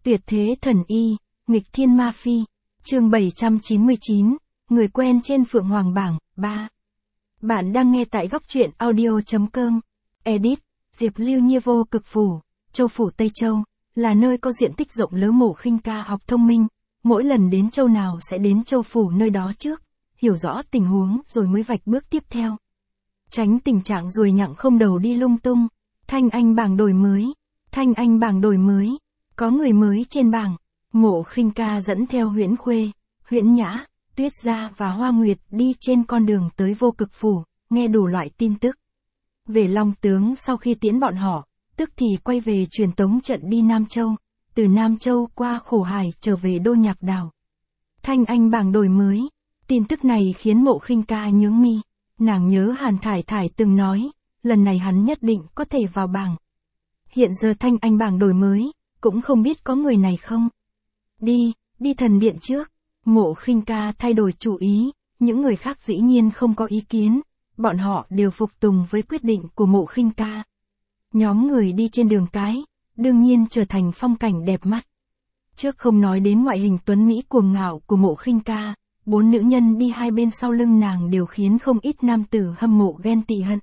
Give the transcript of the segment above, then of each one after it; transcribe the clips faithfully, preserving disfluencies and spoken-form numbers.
Tuyệt thế thần y, nghịch thiên ma phi. Chương bảy trăm chín mươi chín, người quen trên Phượng Hoàng bảng, ba. Bạn đang nghe tại góc truyện audio chấm com. Edit, Diệp Lưu Nhiêu vô cực phủ, Châu phủ Tây Châu, là nơi có diện tích rộng lớn. Mộ Khinh Ca học thông minh, mỗi lần đến châu nào sẽ đến châu phủ nơi đó trước, hiểu rõ tình huống rồi mới vạch bước tiếp theo. Tránh tình trạng ruồi nhặng không đầu đi lung tung. Thanh Anh bảng đổi mới, Thanh Anh bảng đổi mới, có người mới trên bảng. Mộ Khinh Ca dẫn theo Huyễn Khuê, Huyễn Nhã, Tuyết Gia và Hoa Nguyệt đi trên con đường tới vô cực phủ, nghe đủ loại tin tức. Về Long Tướng sau khi tiễn bọn họ, tức thì quay về truyền tống trận đi Nam Châu, từ Nam Châu qua Khổ Hải trở về Đô Nhạc Đảo. Thanh Anh bảng đổi mới, tin tức này khiến Mộ Khinh Ca nhướng mi, nàng nhớ Hàn Thải Thải từng nói, lần này hắn nhất định có thể vào bảng. Hiện giờ Thanh Anh bảng đổi mới, cũng không biết có người này không. Đi, đi thần điện trước. Mộ Khinh Ca thay đổi chủ ý, những người khác dĩ nhiên không có ý kiến, bọn họ đều phục tùng với quyết định của Mộ Khinh Ca. Nhóm người đi trên đường cái, đương nhiên trở thành phong cảnh đẹp mắt. Trước không nói đến ngoại hình tuấn mỹ cuồng ngạo của Mộ Khinh Ca, bốn nữ nhân đi hai bên sau lưng nàng đều khiến không ít nam tử hâm mộ ghen tị hận.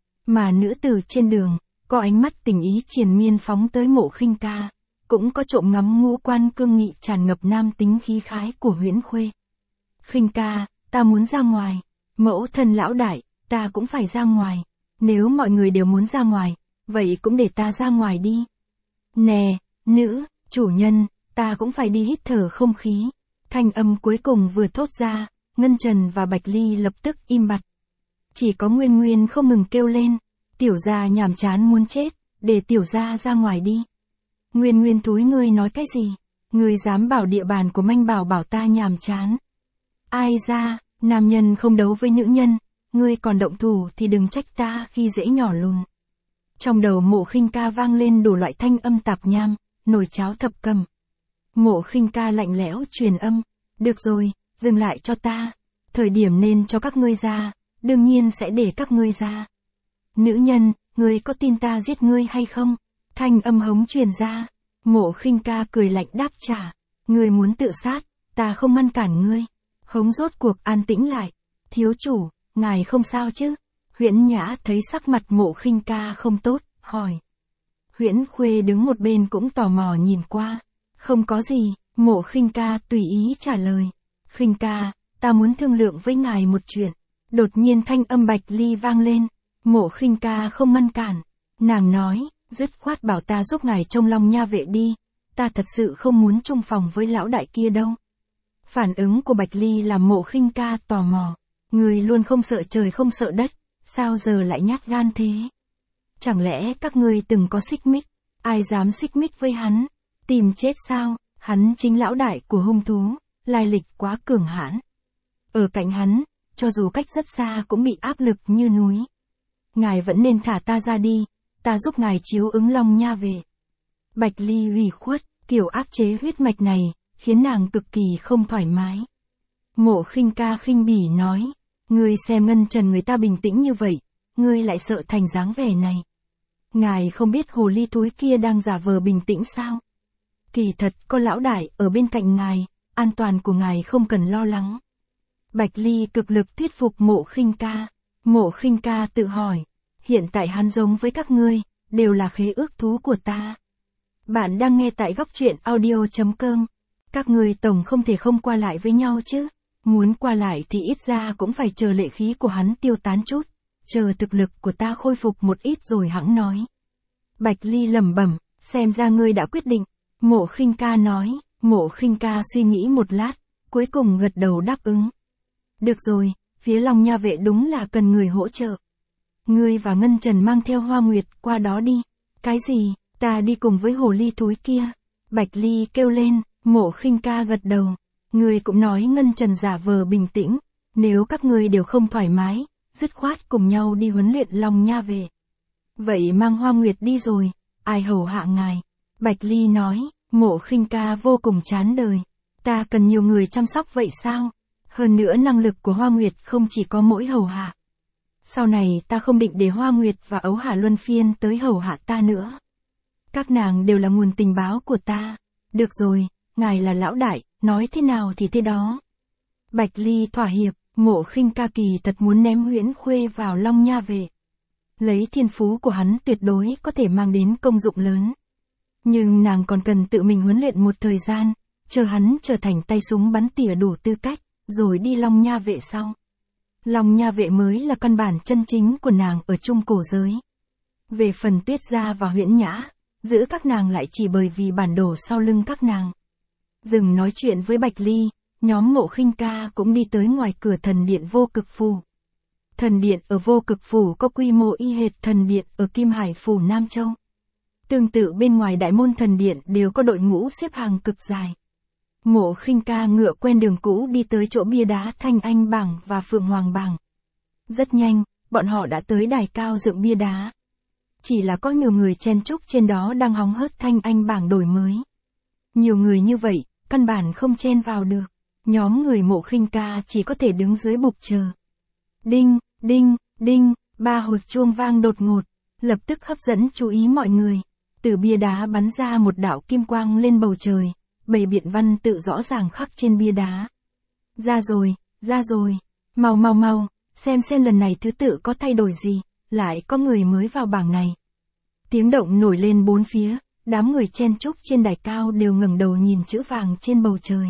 Mà nữ tử trên đường, có ánh mắt tình ý triền miên phóng tới Mộ Khinh Ca, cũng có trộm ngắm ngũ quan cương nghị tràn ngập nam tính khí khái của Huyễn Khuê. Khinh Ca, ta muốn ra ngoài. Mẫu thân lão đại, ta cũng phải ra ngoài. Nếu mọi người đều muốn ra ngoài, vậy cũng để ta ra ngoài đi. Nè, nữ, chủ nhân, ta cũng phải đi hít thở không khí. Thanh âm cuối cùng vừa thốt ra, Ngân Trần và Bạch Ly lập tức im bặt. Chỉ có Nguyên Nguyên không ngừng kêu lên, tiểu gia nhàm chán muốn chết, để tiểu gia ra ngoài đi. Nguyên Nguyên túi ngươi nói cái gì? Ngươi dám bảo địa bàn của Manh Bảo bảo ta nhàm chán. Ai ra, nam nhân không đấu với nữ nhân, ngươi còn động thủ thì đừng trách ta khi dễ nhỏ lùn. Trong đầu Mộ Khinh Ca vang lên đủ loại thanh âm tạp nham, nồi cháo thập cẩm. Mộ Khinh Ca lạnh lẽo truyền âm, được rồi, dừng lại cho ta. Thời điểm nên cho các ngươi ra, đương nhiên sẽ để các ngươi ra. Nữ nhân, ngươi có tin ta giết ngươi hay không? Thanh âm hống truyền ra. Mộ Khinh Ca cười lạnh đáp trả, ngươi muốn tự sát, ta không ngăn cản ngươi. Hống rốt cuộc an tĩnh lại. Thiếu chủ, ngài không sao chứ? Huyễn Nhã thấy sắc mặt Mộ Khinh Ca không tốt, hỏi. Huyễn Khuê đứng một bên cũng tò mò nhìn qua. Không có gì, Mộ Khinh Ca tùy ý trả lời. Khinh Ca, ta muốn thương lượng với ngài một chuyện. Đột nhiên thanh âm Bạch Ly vang lên. Mộ Khinh Ca không ngăn cản. Nàng nói, dứt khoát bảo ta giúp ngài trông Long Nha vệ đi. Ta thật sự không muốn chung phòng với lão đại kia đâu. Phản ứng của Bạch Ly làm Mộ Khinh Ca tò mò. Người luôn không sợ trời không sợ đất, sao giờ lại nhát gan thế? Chẳng lẽ các ngươi từng có xích mích? Ai dám xích mích với hắn? Tìm chết sao? Hắn chính lão đại của hung thú, lai lịch quá cường hãn. Ở cạnh hắn, cho dù cách rất xa cũng bị áp lực như núi. Ngài vẫn nên thả ta ra đi, ta giúp ngài chiếu ứng Long Nha về. Bạch Ly ủy khuất, kiểu áp chế huyết mạch này, khiến nàng cực kỳ không thoải mái. Mộ Khinh Ca khinh bỉ nói, ngươi xem Ngân Trần người ta bình tĩnh như vậy, ngươi lại sợ thành dáng vẻ này. Ngài không biết hồ ly thúi kia đang giả vờ bình tĩnh sao? Kỳ thật có lão đại ở bên cạnh ngài, an toàn của ngài không cần lo lắng. Bạch Ly cực lực thuyết phục Mộ Khinh Ca. Mộ Khinh Ca tự hỏi, hiện tại hắn giống với các ngươi, đều là khế ước thú của ta. Bạn đang nghe tại góc truyện audio chấm com. Các ngươi tổng không thể không qua lại với nhau chứ. Muốn qua lại thì ít ra cũng phải chờ lệ khí của hắn tiêu tán chút, chờ thực lực của ta khôi phục một ít rồi hẵng nói. Bạch Ly lẩm bẩm, xem ra ngươi đã quyết định. Mộ Khinh Ca nói. Mộ Khinh Ca suy nghĩ một lát, cuối cùng gật đầu đáp ứng. Được rồi, phía Long Nha vệ đúng là cần người hỗ trợ. Ngươi và Ngân Trần mang theo Hoa Nguyệt qua đó đi. Cái gì, ta đi cùng với hồ ly thúi kia? Bạch Ly kêu lên. Mộ Khinh Ca gật đầu. Ngươi cũng nói Ngân Trần giả vờ bình tĩnh, nếu các ngươi đều không thoải mái, dứt khoát cùng nhau đi huấn luyện Long Nha về. Vậy mang Hoa Nguyệt đi rồi, ai hầu hạ ngài? Bạch Ly nói. Mộ Khinh Ca vô cùng chán đời. Ta cần nhiều người chăm sóc vậy sao? Hơn nữa năng lực của Hoa Nguyệt không chỉ có mỗi hầu hạ. Sau này ta không định để Hoa Nguyệt và Ấu Hà luân phiên tới hầu hạ ta nữa. Các nàng đều là nguồn tình báo của ta. Được rồi, ngài là lão đại, nói thế nào thì thế đó. Bạch Ly thỏa hiệp, Mộ Khinh Ca kỳ thật muốn ném Huyễn Khuê vào Long Nha Vệ. Lấy thiên phú của hắn tuyệt đối có thể mang đến công dụng lớn. Nhưng nàng còn cần tự mình huấn luyện một thời gian, chờ hắn trở thành tay súng bắn tỉa đủ tư cách, rồi đi Long Nha Vệ sau. Long Nha Vệ mới là căn bản chân chính của nàng ở Trung Cổ giới. Về phần Tuyết Gia và Huyễn Nhã, giữ các nàng lại chỉ bởi vì bản đồ sau lưng các nàng. Dừng nói chuyện với Bạch Ly, nhóm Mộ Khinh Ca cũng đi tới ngoài cửa thần điện Vô Cực Phủ. Thần điện ở Vô Cực Phủ có quy mô y hệt thần điện ở Kim Hải Phủ Nam Châu. Tương tự bên ngoài đại môn thần điện đều có đội ngũ xếp hàng cực dài. Mộ Khinh Ca ngựa quen đường cũ đi tới chỗ bia đá Thanh Anh Bảng và Phượng Hoàng Bảng. Rất nhanh, bọn họ đã tới đài cao dựng bia đá. Chỉ là có nhiều người chen chúc trên đó đang hóng hớt Thanh Anh Bảng đổi mới. Nhiều người như vậy, căn bản không chen vào được. Nhóm người Mộ Khinh Ca chỉ có thể đứng dưới bục chờ. Đinh, đinh, đinh, ba hồi chuông vang đột ngột, lập tức hấp dẫn chú ý mọi người. Từ bia đá bắn ra một đạo kim quang lên bầu trời, bảy biện văn tự rõ ràng khắc trên bia đá. Ra rồi, ra rồi, mau mau mau, xem xem lần này thứ tự có thay đổi gì, lại có người mới vào bảng này. Tiếng động nổi lên bốn phía, đám người chen chúc trên đài cao đều ngẩng đầu nhìn chữ vàng trên bầu trời.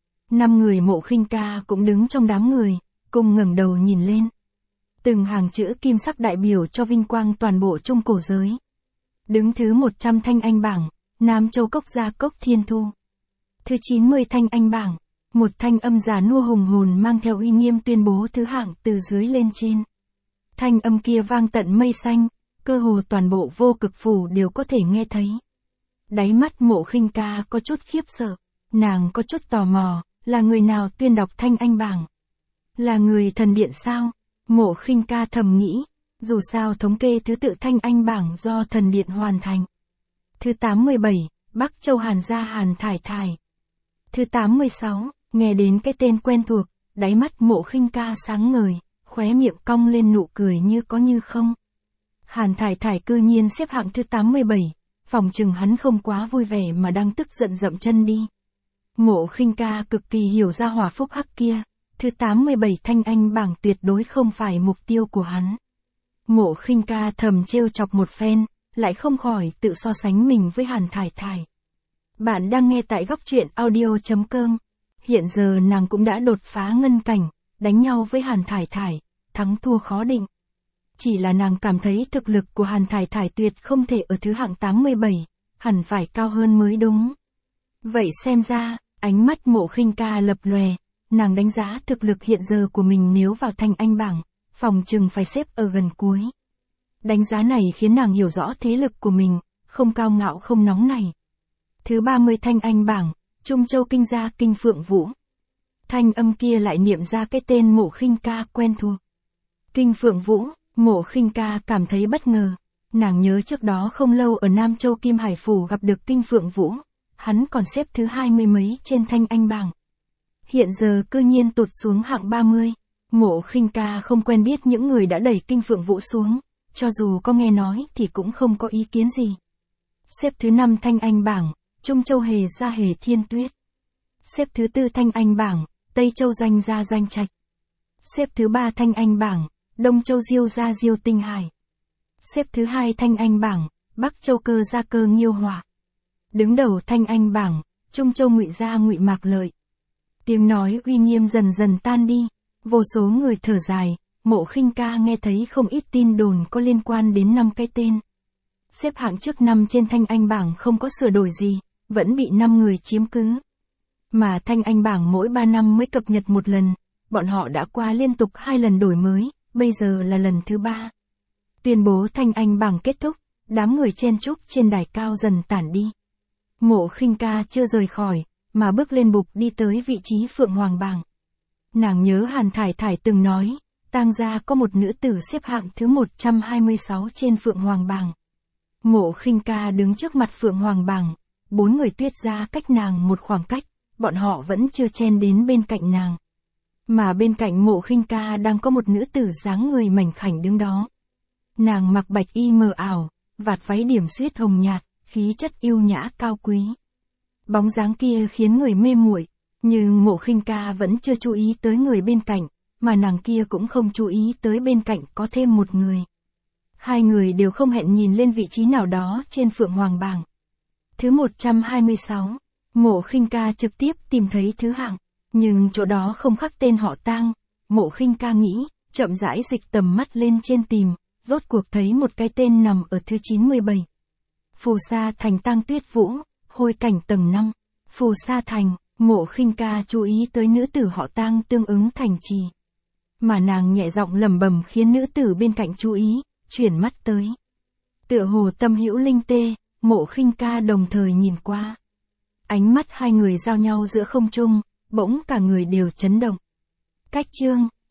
Năm người Mộ Khinh Ca cũng đứng trong đám người, cùng ngẩng đầu nhìn lên. Từng hàng chữ kim sắc đại biểu cho vinh quang toàn bộ Trung Cổ giới. Đứng thứ một trăm Thanh Anh Bảng, Nam Châu Cốc Gia Cốc Thiên Thu. Thứ chín mươi Thanh Anh Bảng, một thanh âm già nua hùng hồn mang theo uy nghiêm tuyên bố thứ hạng từ dưới lên trên. Thanh âm kia vang tận mây xanh, cơ hồ toàn bộ Vô Cực Phủ đều có thể nghe thấy. Đáy mắt Mộ Khinh Ca có chút khiếp sợ, nàng có chút tò mò, là người nào tuyên đọc Thanh Anh Bảng? Là người thần điện sao? Mộ Khinh Ca thầm nghĩ, dù sao thống kê thứ tự Thanh Anh Bảng do thần điện hoàn thành. Thứ tám mươi bảy, Bắc Châu Hàn Gia Hàn Thải Thải. Thứ tám mươi sáu, nghe đến cái tên quen thuộc, đáy mắt Mộ Khinh Ca sáng ngời, khóe miệng cong lên nụ cười như có như không. Hàn Thải Thải cư nhiên xếp hạng thứ tám mươi bảy, phỏng chừng hắn không quá vui vẻ mà đang tức giận dậm chân đi. Mộ Khinh Ca cực kỳ hiểu ra hỏa phúc hắc kia, thứ tám mươi bảy Thanh Anh Bảng tuyệt đối không phải mục tiêu của hắn. Mộ Khinh Ca thầm trêu chọc một phen, lại không khỏi tự so sánh mình với Hàn Thải Thải. Bạn đang nghe tại góc truyện audio chấm com. Hiện giờ nàng cũng đã đột phá ngân cảnh, đánh nhau với Hàn Thải Thải, thắng thua khó định. Chỉ là nàng cảm thấy thực lực của Hàn Thải Thải tuyệt không thể ở thứ hạng tám mươi bảy, hẳn phải cao hơn mới đúng. Vậy xem ra, ánh mắt Mộ Khinh Ca lập lòe, nàng đánh giá thực lực hiện giờ của mình nếu vào Thanh Anh Bảng, phòng chừng phải xếp ở gần cuối. Đánh giá này khiến nàng hiểu rõ thế lực của mình, không cao ngạo không nóng này. Thứ ba mươi Thanh Anh Bảng, Trung Châu Kinh Gia Kinh Phượng Vũ. Thanh âm kia lại niệm ra cái tên Mộ Khinh Ca quen thuộc. Kinh Phượng Vũ, Mộ Khinh Ca cảm thấy bất ngờ. Nàng nhớ trước đó không lâu ở Nam Châu Kim Hải Phủ gặp được Kinh Phượng Vũ, hắn còn xếp thứ hai mươi mấy trên Thanh Anh Bảng. Hiện giờ cư nhiên tụt xuống hạng ba mươi. Mộ Khinh Ca không quen biết những người đã đẩy Kinh Phượng Vũ xuống, cho dù có nghe nói thì cũng không có ý kiến gì. Xếp thứ năm Thanh Anh Bảng, Trung Châu Hề Gia Hề Thiên Tuyết. Xếp thứ tư Thanh Anh Bảng, Tây Châu Doanh Gia Doanh Trạch. Xếp thứ ba Thanh Anh Bảng, Đông Châu Diêu Gia Diêu Tinh Hải. Xếp thứ hai Thanh Anh Bảng, Bắc Châu Cơ Gia Cơ Nghiêu Hỏa. Đứng đầu Thanh Anh Bảng, Trung Châu Ngụy Gia Ngụy Mạc Lợi. Tiếng nói uy nghiêm dần dần tan đi, vô số người thở dài, Mộ Khinh Ca nghe thấy không ít tin đồn có liên quan đến năm cái tên. Xếp hạng trước năm trên Thanh Anh Bảng không có sửa đổi gì, vẫn bị năm người chiếm cứ. Mà Thanh Anh Bảng mỗi ba năm mới cập nhật một lần, bọn họ đã qua liên tục hai lần đổi mới, bây giờ là lần thứ ba. Tuyên bố Thanh Anh Bảng kết thúc, đám người chen chúc trên đài cao dần tản đi. Mộ Khinh Ca chưa rời khỏi, mà bước lên bục đi tới vị trí Phượng Hoàng Bảng. Nàng nhớ Hàn Thải Thải từng nói, Tang gia có một nữ tử xếp hạng thứ một trăm hai mươi sáu trên Phượng Hoàng Bảng. Mộ Khinh Ca đứng trước mặt Phượng Hoàng Bảng, bốn người Tuyết gia cách nàng một khoảng cách, bọn họ vẫn chưa chen đến bên cạnh nàng. Mà bên cạnh Mộ Khinh Ca đang có một nữ tử dáng người mảnh khảnh đứng đó. Nàng mặc bạch y mờ ảo, vạt váy điểm xuyết hồng nhạt, khí chất yêu nhã cao quý. Bóng dáng kia khiến người mê muội, nhưng Mộ Khinh Ca vẫn chưa chú ý tới người bên cạnh, mà nàng kia cũng không chú ý tới bên cạnh có thêm một người. Hai người đều không hẹn nhìn lên vị trí nào đó trên Phượng Hoàng bảng. Thứ một trăm hai mươi sáu, Mộ Khinh Ca trực tiếp tìm thấy thứ hạng, nhưng chỗ đó không khắc tên họ Tang. Mộ Khinh Ca nghĩ, chậm rãi dịch tầm mắt lên trên tìm, rốt cuộc thấy một cái tên nằm ở thứ chín mươi bảy. Phù Sa Thành Tang Tuyết Vũ, Hôi Cảnh tầng năm. Phù Sa Thành, Mộ Khinh Ca chú ý tới nữ tử họ Tang tương ứng thành trì. Mà nàng nhẹ giọng lẩm bẩm khiến nữ tử bên cạnh chú ý, chuyển mắt tới. Tựa hồ tâm hữu linh tê, Mộ Khinh Ca đồng thời nhìn qua. Ánh mắt hai người giao nhau giữa không trung, bỗng cả người đều chấn động. Cách chương